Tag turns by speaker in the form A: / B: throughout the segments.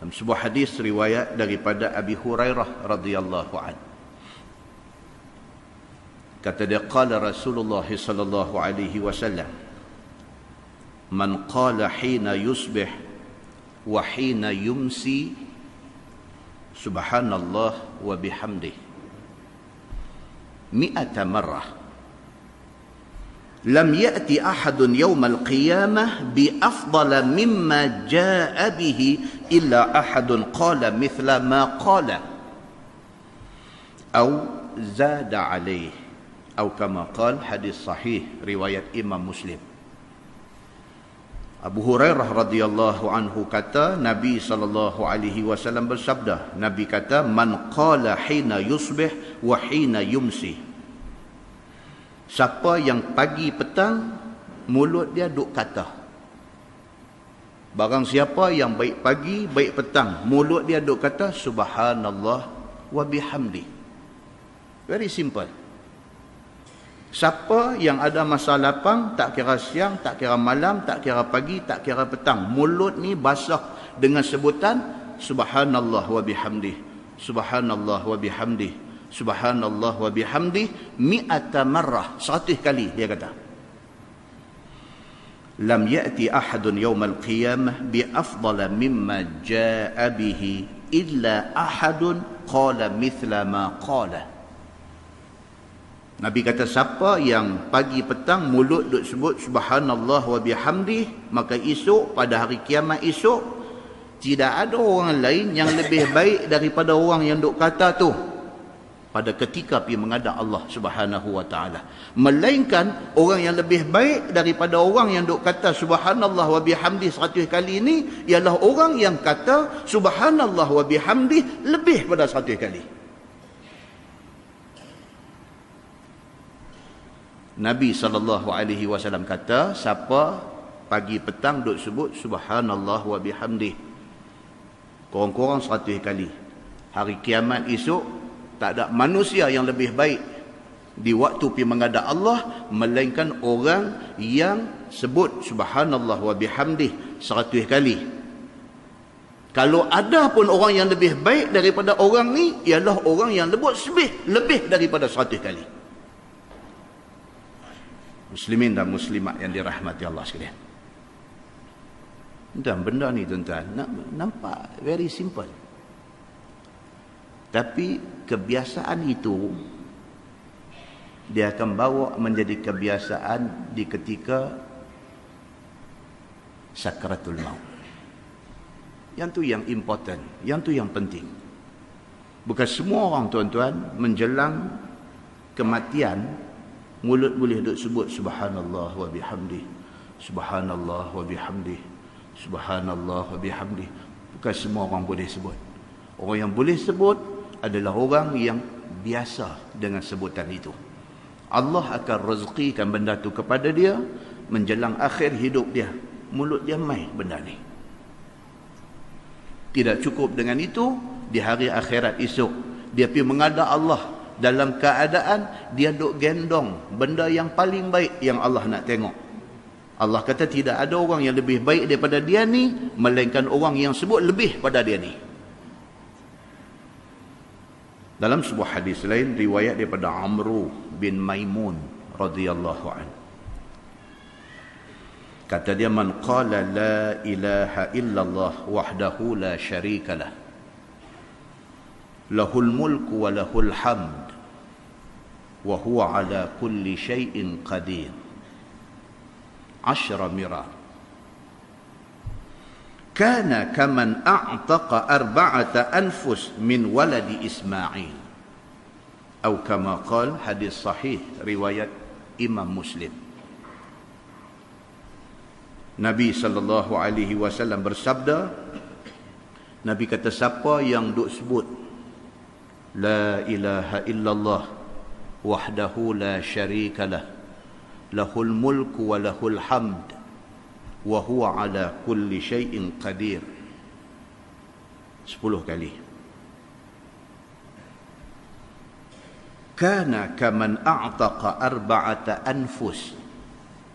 A: Dalam sebuah hadis riwayat daripada Abi Hurairah radhiyallahu anhu, kata dia, qala Rasulullah sallallahu alaihi wasallam, man qala hina yusbih wa hina yumsi subhanallah wa bihamdih mi'ata marrah lam ya'ti ahadun yawmal qiyamah bi afdala mimma jaa'a bihi illa ahadun qala mithla ma qala aw zada alayhi atau kama qala. Hadis sahih riwayat Imam Muslim. Abu Hurairah radhiyallahu anhu kata, Nabi sallallahu alaihi wasallam bersabda, Nabi kata, man qala hina yusbih wa hina yumsi, siapa yang pagi petang mulut dia duk kata. Barang siapa yang baik pagi baik petang mulut dia duk kata subhanallah wa bihamdi. Very simple. Siapa yang ada masa lapang, tak kira siang, tak kira malam, tak kira pagi, tak kira petang, mulut ni basah dengan sebutan subhanallah wa bihamdi, subhanallah wa bihamdi, subhanallah wa bihamdi mi'ata marrah, 100 kali dia kata. Lam ya'ti ahadun yawmal qiyamah bi afdala mimma jaa'a bihi illa ahadun qala mithla ma qala. Nabi kata, siapa yang pagi petang mulut duk sebut subhanallah wa bihamdi, maka esok pada hari kiamat esok tidak ada orang lain yang lebih baik daripada orang yang duk kata tu pada ketika pergi menghadap Allah Subhanahu wa taala, melainkan orang yang lebih baik daripada orang yang duk kata subhanallah wa bihamdi 100 kali ini ialah orang yang kata subhanallah wa bihamdi lebih pada 100 kali. Nabi SAW kata, siapa pagi petang duk sebut subhanallah wa bihamdi kurang-kurang 100 kali, hari kiamat esok tak ada manusia yang lebih baik di waktu pergi menghadap Allah melainkan orang yang sebut subhanallah wa bihamdi 100 kali. Kalau ada pun orang yang lebih baik daripada orang ni, ialah orang yang lebih daripada 100 kali. Muslimin dan muslimat yang dirahmati Allah sekalian. Dan benda ni tuan-tuan, nampak very simple. Tapi kebiasaan itu dia akan bawa menjadi kebiasaan di ketika sakratul maut. Yang tu yang important, yang tu yang penting. Bukan semua orang tuan-tuan menjelang kematian mulut boleh duk sebut subhanallah wa bihamdi, subhanallah wa bihamdi, subhanallah wa bihamdi. Bukan semua orang boleh sebut. Orang yang boleh sebut adalah orang yang biasa dengan sebutan itu. Allah akan rezekikan benda tu kepada dia menjelang akhir hidup dia. Mulut dia mai benda ni. Tidak cukup dengan itu, di hari akhirat esok dia pergi menghadap Allah dalam keadaan dia duk gendong benda yang paling baik yang Allah nak tengok. Allah kata tidak ada orang yang lebih baik daripada dia ni melainkan orang yang sebut lebih pada dia ni. Dalam sebuah hadis lain riwayat daripada Amru bin Maimun radhiyallahu anhu, kata dia, man qala la ilaha illallah wahdahu la syarika lah, lahul mulku wa lahul hamd wa huwa ala kulli syai'in qadir 10 mirar kana kaman a'taqa 4 anfus min waladi Ismail atau kama qala. Hadis sahih riwayat Imam Muslim. Nabi sallallahu alaihi wasallam bersabda, Nabi kata, siapa yang duk sebut la ilaha illallah wahdahu la syarika lah, lahul mulku wa lahul hamd wa huwa ala kulli syai'in qadir 10 kali. Kana kaman a'taqa 4 anfus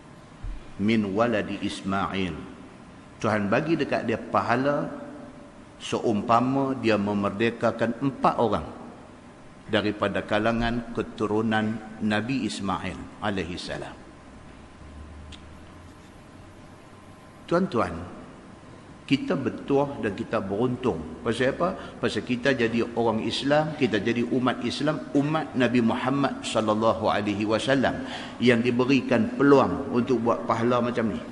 A: min waladi Ismail. Tuhan bagi dekat dia pahala seumpama dia memerdekakan 4 orang daripada kalangan keturunan Nabi Ismail alaihi salam. Tuan-tuan, kita bertuah dan kita beruntung. Pasal apa? Pasal kita jadi orang Islam, kita jadi umat Islam, umat Nabi Muhammad sallallahu alaihi wasallam yang diberikan peluang untuk buat pahala macam ni.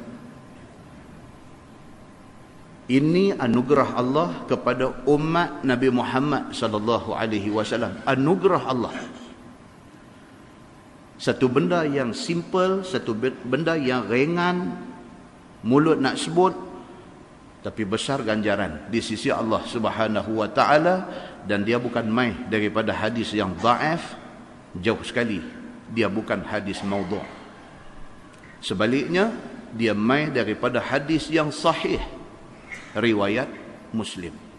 A: Ini anugerah Allah kepada umat Nabi Muhammad sallallahu alaihi wasallam. Anugerah Allah. Satu benda yang simple, satu benda yang ringan, mulut nak sebut, tapi besar ganjaran di sisi Allah Subhanahu wa taala, dan dia bukan mai daripada hadis yang dhaif, jauh sekali dia bukan hadis maudhu'. Sebaliknya, dia mai daripada hadis yang sahih riwayat Muslim.